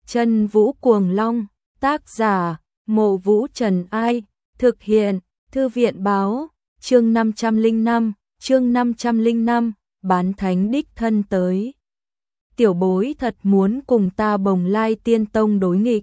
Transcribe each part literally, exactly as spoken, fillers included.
Chân Vũ Cuồng Long, tác giả, Mộ Vũ Trần Ai, thực hiện, Thư viện Báo, chương năm trăm lẻ năm, chương năm trăm lẻ năm, bán thánh đích thân tới. Tiểu bối thật muốn cùng ta Bồng Lai Tiên Tông đối nghịch.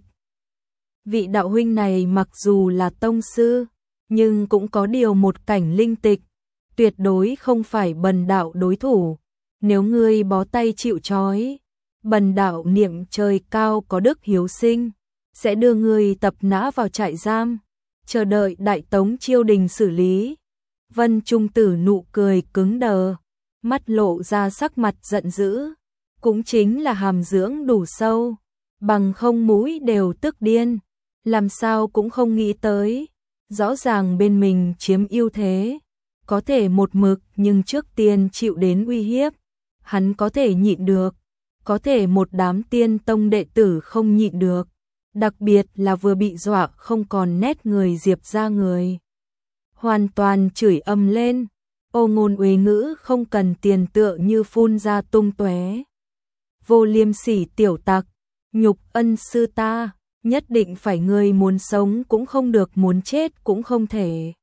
Vị đạo huynh này mặc dù là tông sư, nhưng cũng có điều một cảnh linh tịch, tuyệt đối không phải bần đạo đối thủ. Nếu ngươi bó tay chịu trói, bần đạo niệm trời cao có đức hiếu sinh, sẽ đưa ngươi tập nã vào trại giam, chờ đợi Đại Tống triều đình xử lý. Vân Trung Tử nụ cười cứng đờ, mắt lộ ra sắc mặt giận dữ, cũng chính là hàm dưỡng đủ sâu, bằng không mũi đều tức điên, làm sao cũng không nghĩ tới, rõ ràng bên mình chiếm ưu thế, có thể một mực nhưng trước tiên chịu đến uy hiếp, hắn có thể nhịn được, có thể một đám tiên tông đệ tử không nhịn được, đặc biệt là vừa bị dọa không còn nét người Diệp ra người. Hoàn toàn chửi ầm lên, ô ngôn uế ngữ không cần tiền tựa như phun ra tung tóe. Vô liêm sỉ tiểu tặc, nhục ân sư ta, nhất định phải người muốn sống cũng không được, muốn chết cũng không thể.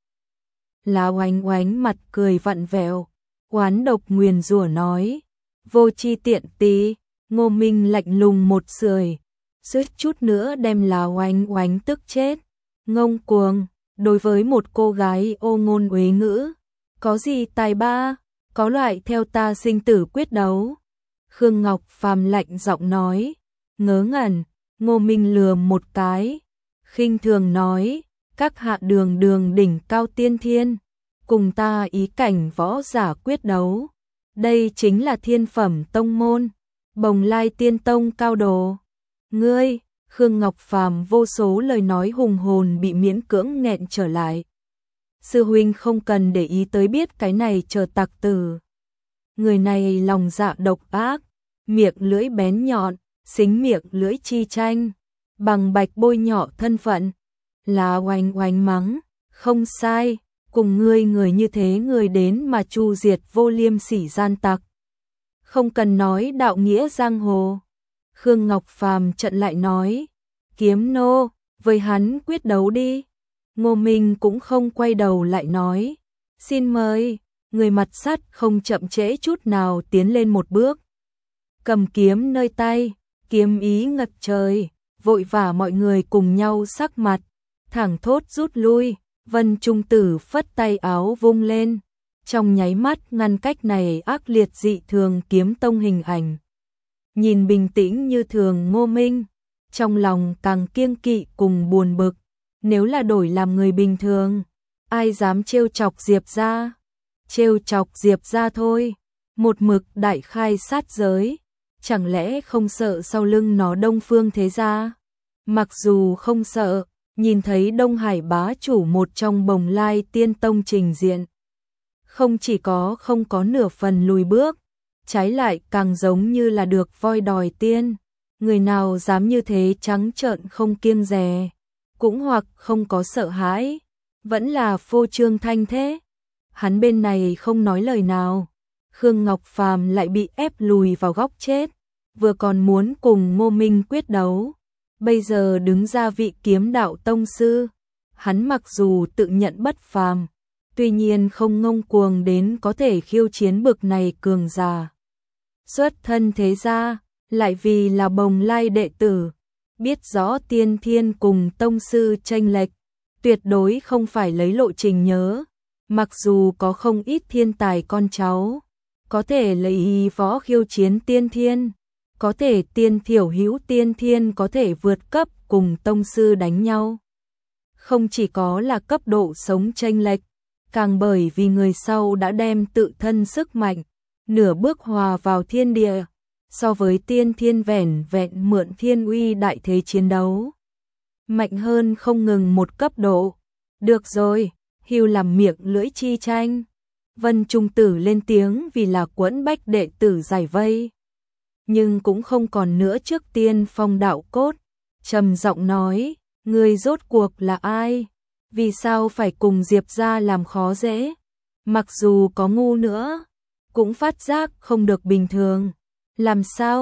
Lá oánh oánh mặt cười vặn vẹo, oán độc nguyền rủa nói, vô chi tiện tí. Ngô Minh lạnh lùng một sưởi, suýt chút nữa đem Lá oánh oánh tức chết. Ngông cuồng, đối với một cô gái ô ngôn uế ngữ, có gì tài ba, có loại theo ta sinh tử quyết đấu. Khương Ngọc Phàm lạnh giọng nói, ngớ ngẩn. Ngô Minh lừa một cái, khinh thường nói, các hạ đường đường đỉnh cao tiên thiên, cùng ta ý cảnh võ giả quyết đấu. Đây chính là thiên phẩm tông môn, Bồng Lai Tiên Tông cao đồ. Ngươi, Khương Ngọc Phàm vô số lời nói hùng hồn bị miễn cưỡng nghẹn trở lại. Sư huynh không cần để ý tới, biết cái này chờ tặc tử. Người này lòng dạ độc ác, miệng lưỡi bén nhọn, xính miệng lưỡi chi tranh, bằng bạch bôi nhọ thân phận. Lá oanh oanh mắng, không sai, cùng ngươi người như thế người đến mà chu diệt vô liêm sỉ gian tặc. Không cần nói đạo nghĩa giang hồ. Khương Ngọc Phàm trận lại nói, kiếm nô, với hắn quyết đấu đi. Ngô Minh cũng không quay đầu lại nói, xin mời. Người mặt sắt không chậm trễ chút nào tiến lên một bước, cầm kiếm nơi tay, kiếm ý ngập trời, vội vã mọi người cùng nhau sắc mặt, thẳng thốt rút lui. Vân Trung Tử phất tay áo vung lên, trong nháy mắt ngăn cách này ác liệt dị thường kiếm tông hình ảnh. Nhìn bình tĩnh như thường Ngô Minh, trong lòng càng kiêng kỵ cùng buồn bực, nếu là đổi làm người bình thường, ai dám trêu chọc Diệp ra, trêu chọc Diệp ra thôi, một mực đại khai sát giới, chẳng lẽ không sợ sau lưng nó Đông Phương thế gia? Mặc dù không sợ, nhìn thấy Đông Hải bá chủ một trong Bồng Lai Tiên Tông trình diện, không chỉ có không có nửa phần lùi bước, trái lại càng giống như là được voi đòi tiên. Người nào dám như thế trắng trợn không kiêng dè, cũng hoặc không có sợ hãi, vẫn là phô trương thanh thế. Hắn bên này không nói lời nào, Khương Ngọc Phàm lại bị ép lùi vào góc chết, vừa còn muốn cùng Ngô Minh quyết đấu, bây giờ đứng ra vị kiếm đạo tông sư. Hắn mặc dù tự nhận bất phàm, tuy nhiên không ngông cuồng đến có thể khiêu chiến bực này cường giả. Xuất thân thế gia, lại vì là Bồng Lai đệ tử, biết rõ tiên thiên cùng tông sư chênh lệch, tuyệt đối không phải lấy lộ trình nhớ. Mặc dù có không ít thiên tài con cháu, có thể lấy y võ khiêu chiến tiên thiên, có thể tiên thiểu hữu tiên thiên có thể vượt cấp cùng tông sư đánh nhau. Không chỉ có là cấp độ sống chênh lệch, càng bởi vì người sau đã đem tự thân sức mạnh, nửa bước hòa vào thiên địa, so với tiên thiên vẻn vẹn mượn thiên uy đại thế chiến đấu. Mạnh hơn không ngừng một cấp độ. Được rồi, hưu làm miệng lưỡi chi tranh. Vân Trung Tử lên tiếng vì là quẫn bách đệ tử giải vây. Nhưng cũng không còn nữa trước tiên phong đạo cốt, trầm giọng nói, người rốt cuộc là ai? Vì sao phải cùng Diệp ra làm khó dễ? Mặc dù có ngu nữa, cũng phát giác không được bình thường. Làm sao?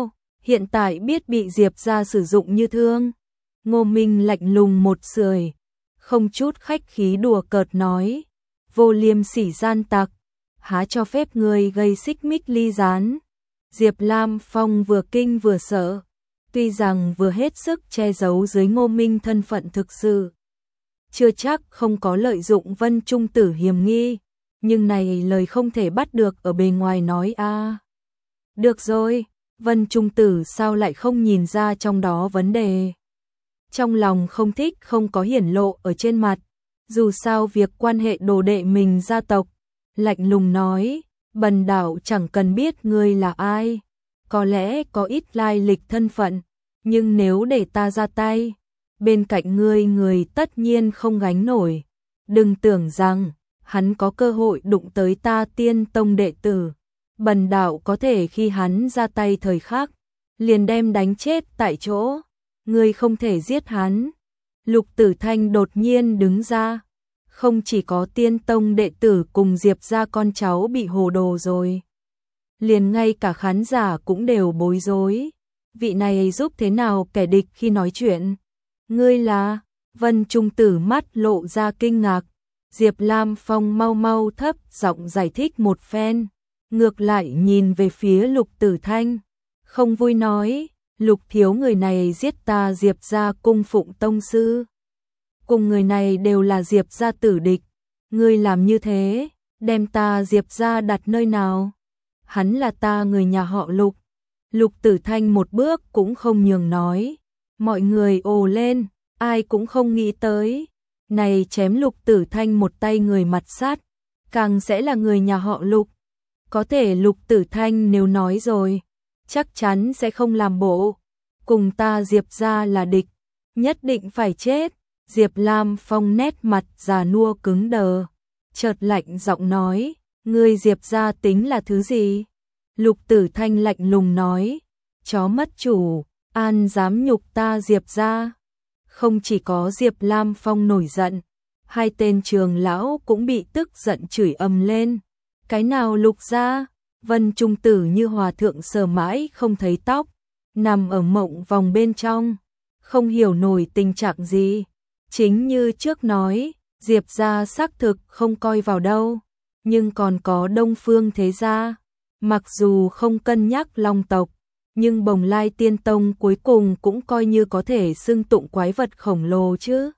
hiện tại biết bị Diệp gia sử dụng như thương. Ngô Minh lạnh lùng một sưởi, không chút khách khí đùa cợt nói, vô liêm sỉ gian tặc, há cho phép người gây xích mích ly gián. Diệp Lam Phong vừa kinh vừa sợ, tuy rằng vừa hết sức che giấu dưới Ngô Minh thân phận thực sự, chưa chắc không có lợi dụng Vân Trung Tử hiểm nghi, nhưng này lời không thể bắt được ở bề ngoài nói a. À. Được rồi, Vân Trung Tử sao lại không nhìn ra trong đó vấn đề. Trong lòng không thích không có hiển lộ ở trên mặt, dù sao việc quan hệ đồ đệ mình gia tộc, lạnh lùng nói, bần đạo chẳng cần biết ngươi là ai, có lẽ có ít lai lịch thân phận, nhưng nếu để ta ra tay, bên cạnh ngươi người tất nhiên không gánh nổi. Đừng tưởng rằng hắn có cơ hội đụng tới ta Tiên Tông đệ tử, bần đạo có thể khi hắn ra tay thời khắc, liền đem đánh chết tại chỗ, ngươi không thể giết hắn. Lục Tử Thanh đột nhiên đứng ra, không chỉ có Tiên Tông đệ tử cùng Diệp gia con cháu bị hồ đồ rồi, liền ngay cả khán giả cũng đều bối rối. Vị này giúp thế nào kẻ địch khi nói chuyện? Ngươi là? Vân Trung Tử mắt lộ ra kinh ngạc. Diệp Lam Phong mau mau thấp giọng giải thích một phen, ngược lại nhìn về phía Lục Tử Thanh, không vui nói, Lục thiếu người này giết ta Diệp gia cung phụng tông sư, cùng người này đều là Diệp gia tử địch, ngươi làm như thế, đem ta Diệp gia đặt nơi nào? Hắn là ta người nhà họ Lục. Lục Tử Thanh một bước cũng không nhường nói, mọi người ồ lên, ai cũng không nghĩ tới, này chém Lục Tử Thanh một tay người mặt sát, càng sẽ là người nhà họ Lục. Có thể Lục Tử Thanh nếu nói rồi, chắc chắn sẽ không làm bộ, cùng ta Diệp gia là địch, nhất định phải chết. Diệp Lam Phong nét mặt già nua cứng đờ, chợt lạnh giọng nói, ngươi Diệp gia tính là thứ gì? Lục Tử Thanh lạnh lùng nói, chó mất chủ, an dám nhục ta Diệp gia. Không chỉ có Diệp Lam Phong nổi giận, hai tên trường lão cũng bị tức giận chửi ầm lên. Cái nào Lục gia? Vân Trung Tử như hòa thượng sờ mãi không thấy tóc, nằm ở mộng vòng bên trong, không hiểu nổi tình trạng gì. Chính như trước nói, Diệp gia xác thực không coi vào đâu, nhưng còn có Đông Phương thế gia. Mặc dù không cân nhắc Long tộc, nhưng Bồng Lai Tiên Tông cuối cùng cũng coi như có thể xưng tụng quái vật khổng lồ chứ.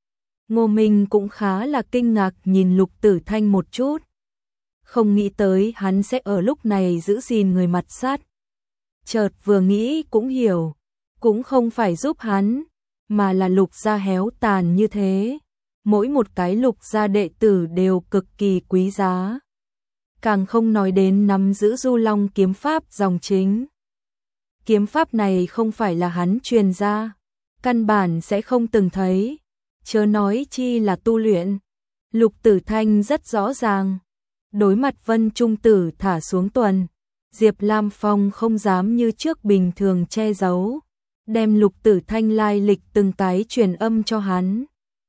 Ngô Minh cũng khá là kinh ngạc nhìn Lục Tử Thanh một chút. Không nghĩ tới hắn sẽ ở lúc này giữ gìn người mặt sát. Chợt vừa nghĩ cũng hiểu, cũng không phải giúp hắn, mà là Lục gia héo tàn như thế. Mỗi một cái Lục gia đệ tử đều cực kỳ quý giá. Càng không nói đến nắm giữ Du Long kiếm pháp dòng chính. Kiếm pháp này không phải là hắn truyền ra, căn bản sẽ không từng thấy, chớ nói chi là tu luyện. Lục Tử Thanh rất rõ ràng, đối mặt Vân Trung Tử thả xuống tuần, Diệp Lam Phong không dám như trước bình thường che giấu, đem Lục Tử Thanh lai lịch từng cái truyền âm cho hắn.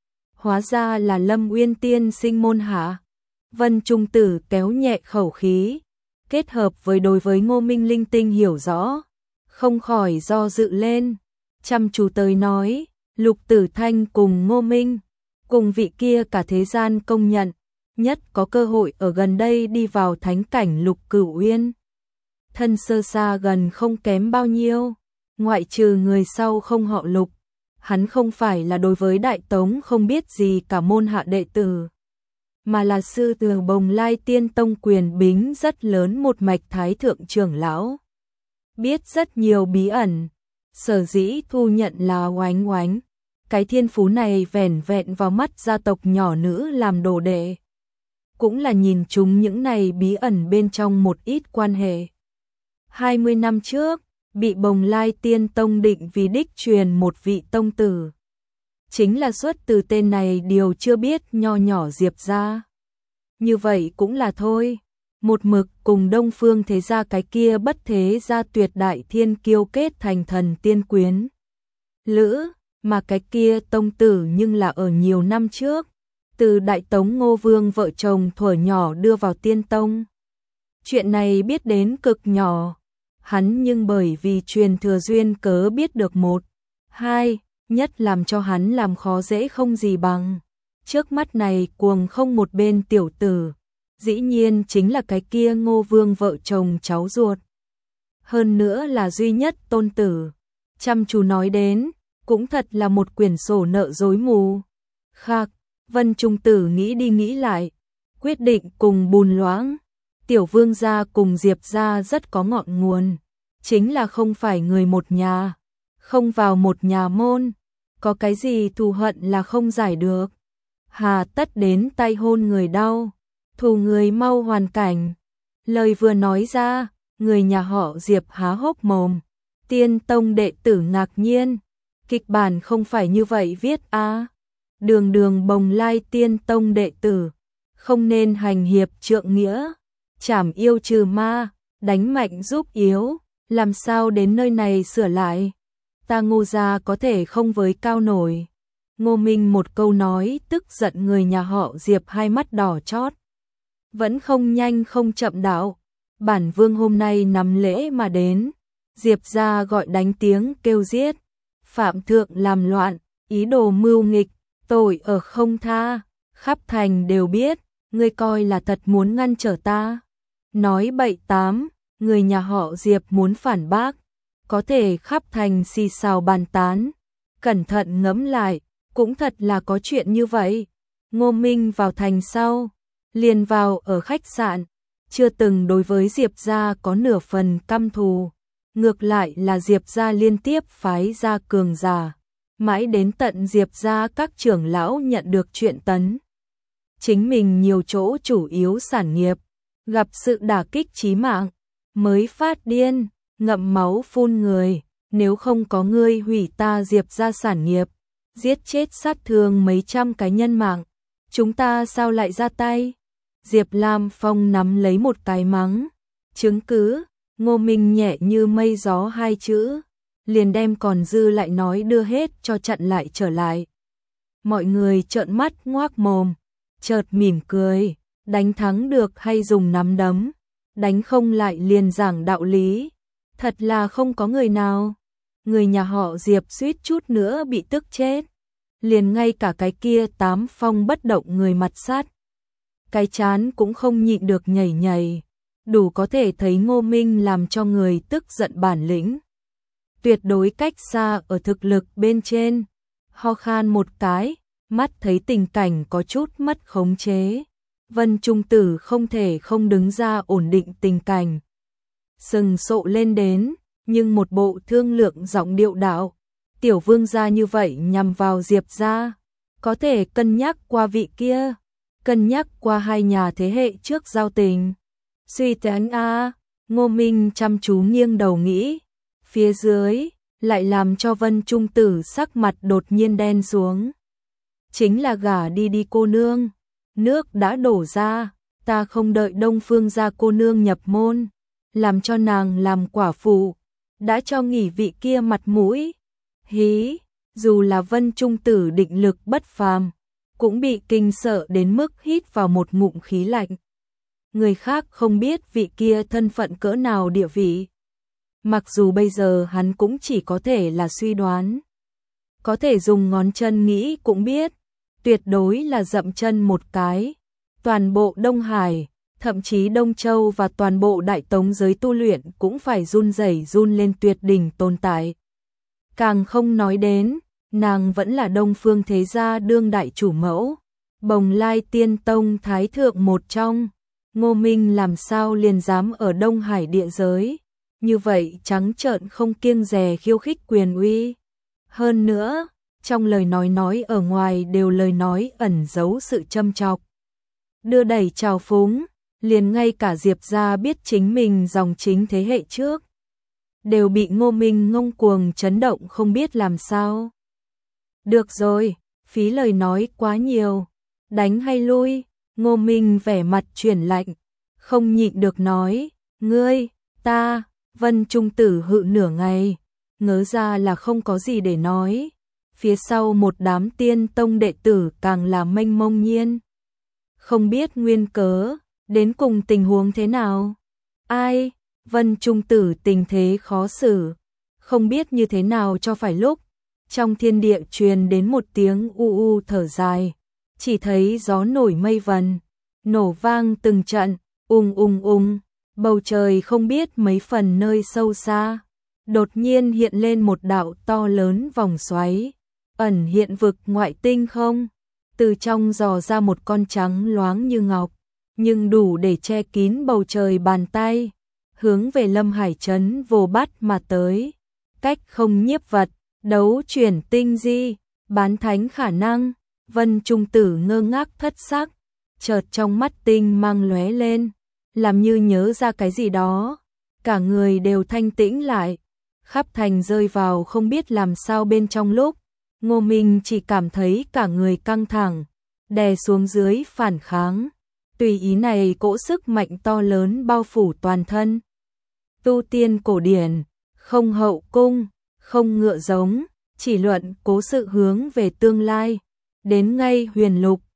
Hóa ra là Lâm Uyên tiên sinh môn hạ. Vân Trung Tử kéo nhẹ khẩu khí, kết hợp với đối với Ngô Minh linh tinh hiểu rõ, không khỏi do dự lên, chăm chú tới nói, Lục Tử Thanh cùng Ngô Minh, cùng vị kia cả thế gian công nhận, nhất có cơ hội ở gần đây đi vào thánh cảnh Lục Cửu Uyên. Thân sơ xa gần không kém bao nhiêu, ngoại trừ người sau không họ Lục, hắn không phải là đối với Đại Tống không biết gì cả môn hạ đệ tử, mà là sư từ Bồng Lai Tiên Tông quyền bính rất lớn một mạch thái thượng trưởng lão. Biết rất nhiều bí ẩn, sở dĩ thu nhận là Oánh Oánh. Cái thiên phú này vẻn vẹn vào mắt gia tộc nhỏ nữ làm đồ đệ. Cũng là nhìn chúng những này bí ẩn bên trong một ít quan hệ. hai mươi năm trước, bị Bồng Lai Tiên Tông định vì đích truyền một vị tông tử. Chính là xuất từ tên này điều chưa biết nho nhỏ Diệp gia. Như vậy cũng là thôi, một mực cùng Đông Phương thế gia cái kia bất thế gia tuyệt đại thiên kiêu kết thành thần tiên quyến lữ, mà cái kia tông tử nhưng là ở nhiều năm trước, từ Đại Tống Ngô Vương vợ chồng thuở nhỏ đưa vào Tiên Tông. Chuyện này biết đến cực nhỏ, hắn nhưng bởi vì truyền thừa duyên cớ biết được một, hai, nhất làm cho hắn làm khó dễ không gì bằng. Trước mắt này cuồng không một bên tiểu tử, dĩ nhiên chính là cái kia Ngô Vương vợ chồng cháu ruột. Hơn nữa là duy nhất tôn tử. Chăm chú nói đến, cũng thật là một quyển sổ nợ dối mù. Khắc, Vân Trung Tử nghĩ đi nghĩ lại, quyết định cùng Bùn Loãng, Tiểu Vương gia cùng Diệp gia rất có ngọn nguồn, chính là không phải người một nhà, không vào một nhà môn, có cái gì thù hận là không giải được. Hà tất đến tay hôn người đau, thù người mau hoàn cảnh. Lời vừa nói ra, người nhà họ Diệp há hốc mồm. Tiên tông đệ tử ngạc nhiên, kịch bản không phải như vậy viết a. À. Đường đường bồng lai tiên tông đệ tử, không nên hành hiệp trượng nghĩa, trảm yêu trừ ma, đánh mạnh giúp yếu, làm sao đến nơi này sửa lại. Ta Ngô gia có thể không với cao nổi. Ngô Minh một câu nói tức giận người nhà họ Diệp hai mắt đỏ chót. Vẫn không nhanh không chậm đạo, bản vương hôm nay nắm lễ mà đến. Diệp gia gọi đánh tiếng kêu giết, phạm thượng làm loạn, ý đồ mưu nghịch, tội ở không tha, khắp thành đều biết, ngươi coi là thật muốn ngăn trở ta. Nói bậy tám, người nhà họ Diệp muốn phản bác, có thể khắp thành xì xào bàn tán, cẩn thận ngẫm lại, cũng thật là có chuyện như vậy. Ngô Minh vào thành sau, liền vào ở khách sạn, chưa từng đối với Diệp gia có nửa phần căm thù. Ngược lại là Diệp gia liên tiếp phái ra cường giả, mãi đến tận Diệp gia các trưởng lão nhận được chuyện tấn. Chính mình nhiều chỗ chủ yếu sản nghiệp, gặp sự đả kích chí mạng, mới phát điên, ngậm máu phun người, nếu không có ngươi hủy ta Diệp gia sản nghiệp, giết chết sát thương mấy trăm cái nhân mạng, chúng ta sao lại ra tay? Diệp Lam Phong nắm lấy một cái mắng, chứng cứ. Ngô Minh nhẹ như mây gió hai chữ, liền đem còn dư lại nói đưa hết cho chặn lại trở lại. Mọi người trợn mắt ngoác mồm, chợt mỉm cười, đánh thắng được hay dùng nắm đấm, đánh không lại liền giảng đạo lý, thật là không có người nào. Người nhà họ Diệp suýt chút nữa bị tức chết, liền ngay cả cái kia tám phong bất động người mặt sát, cái chán cũng không nhịn được nhảy nhảy. Đủ có thể thấy Ngô Minh làm cho người tức giận bản lĩnh. Tuyệt đối cách xa ở thực lực bên trên. Ho khan một cái, mắt thấy tình cảnh có chút mất khống chế. Vân Trung Tử không thể không đứng ra ổn định tình cảnh. Sừng sộ lên đến, nhưng một bộ thương lượng giọng điệu đạo. Tiểu vương gia như vậy nhằm vào Diệp gia, có thể cân nhắc qua vị kia, cân nhắc qua hai nhà thế hệ trước giao tình. Suy tán a, Ngô Minh chăm chú nghiêng đầu nghĩ, phía dưới lại làm cho Vân Trung Tử sắc mặt đột nhiên đen xuống. Chính là gả đi đi cô nương, nước đã đổ ra, ta không đợi Đông Phương gia cô nương nhập môn, làm cho nàng làm quả phụ, đã cho nghỉ vị kia mặt mũi. Hí, dù là Vân Trung Tử định lực bất phàm, cũng bị kinh sợ đến mức hít vào một ngụm khí lạnh. Người khác không biết vị kia thân phận cỡ nào địa vị. Mặc dù bây giờ hắn cũng chỉ có thể là suy đoán. Có thể dùng ngón chân nghĩ cũng biết. Tuyệt đối là dậm chân một cái. Toàn bộ Đông Hải, thậm chí Đông Châu và toàn bộ Đại Tống giới tu luyện cũng phải run rẩy run lên tuyệt đỉnh tồn tại. Càng không nói đến, nàng vẫn là Đông Phương thế gia đương đại chủ mẫu. Bồng Lai Tiên Tông Thái Thượng một trong. Ngô Minh làm sao liền dám ở Đông Hải địa giới, như vậy trắng trợn không kiêng dè khiêu khích quyền uy. Hơn nữa, trong lời nói nói ở ngoài đều lời nói ẩn giấu sự châm chọc. Đưa đẩy trào phúng, liền ngay cả Diệp gia biết chính mình dòng chính thế hệ trước. Đều bị Ngô Minh ngông cuồng chấn động không biết làm sao. Được rồi, phí lời nói quá nhiều, đánh hay lui? Ngô Minh vẻ mặt chuyển lạnh, không nhịn được nói, ngươi, ta, Vân Trung Tử hự nửa ngày, ngớ ra là không có gì để nói. Phía sau một đám tiên tông đệ tử càng là mênh mông nhiên. Không biết nguyên cớ, đến cùng tình huống thế nào. Ai, Vân Trung Tử tình thế khó xử, không biết như thế nào cho phải lúc. Trong thiên địa truyền đến một tiếng u u thở dài, chỉ thấy gió nổi mây vần, nổ vang từng trận, ung ung ung, bầu trời không biết mấy phần nơi sâu xa. Đột nhiên hiện lên một đạo to lớn vòng xoáy, ẩn hiện vực ngoại tinh không. Từ trong dò ra một con trắng loáng như ngọc, nhưng đủ để che kín bầu trời bàn tay, hướng về Lâm Hải Trấn vồ bắt mà tới. Cách không nhiếp vật, đấu chuyển tinh di, bán thánh khả năng. Vân Trung Tử ngơ ngác thất sắc, chợt trong mắt tinh mang lóe lên, làm như nhớ ra cái gì đó, cả người đều thanh tĩnh lại. Khắp thành rơi vào không biết làm sao bên trong lúc, Ngô Minh chỉ cảm thấy cả người căng thẳng, đè xuống dưới phản kháng. Tùy ý này cỗ sức mạnh to lớn bao phủ toàn thân. Tu tiên cổ điển, không hậu cung, không ngựa giống, chỉ luận cố sự hướng về tương lai. Đến ngay huyền lục,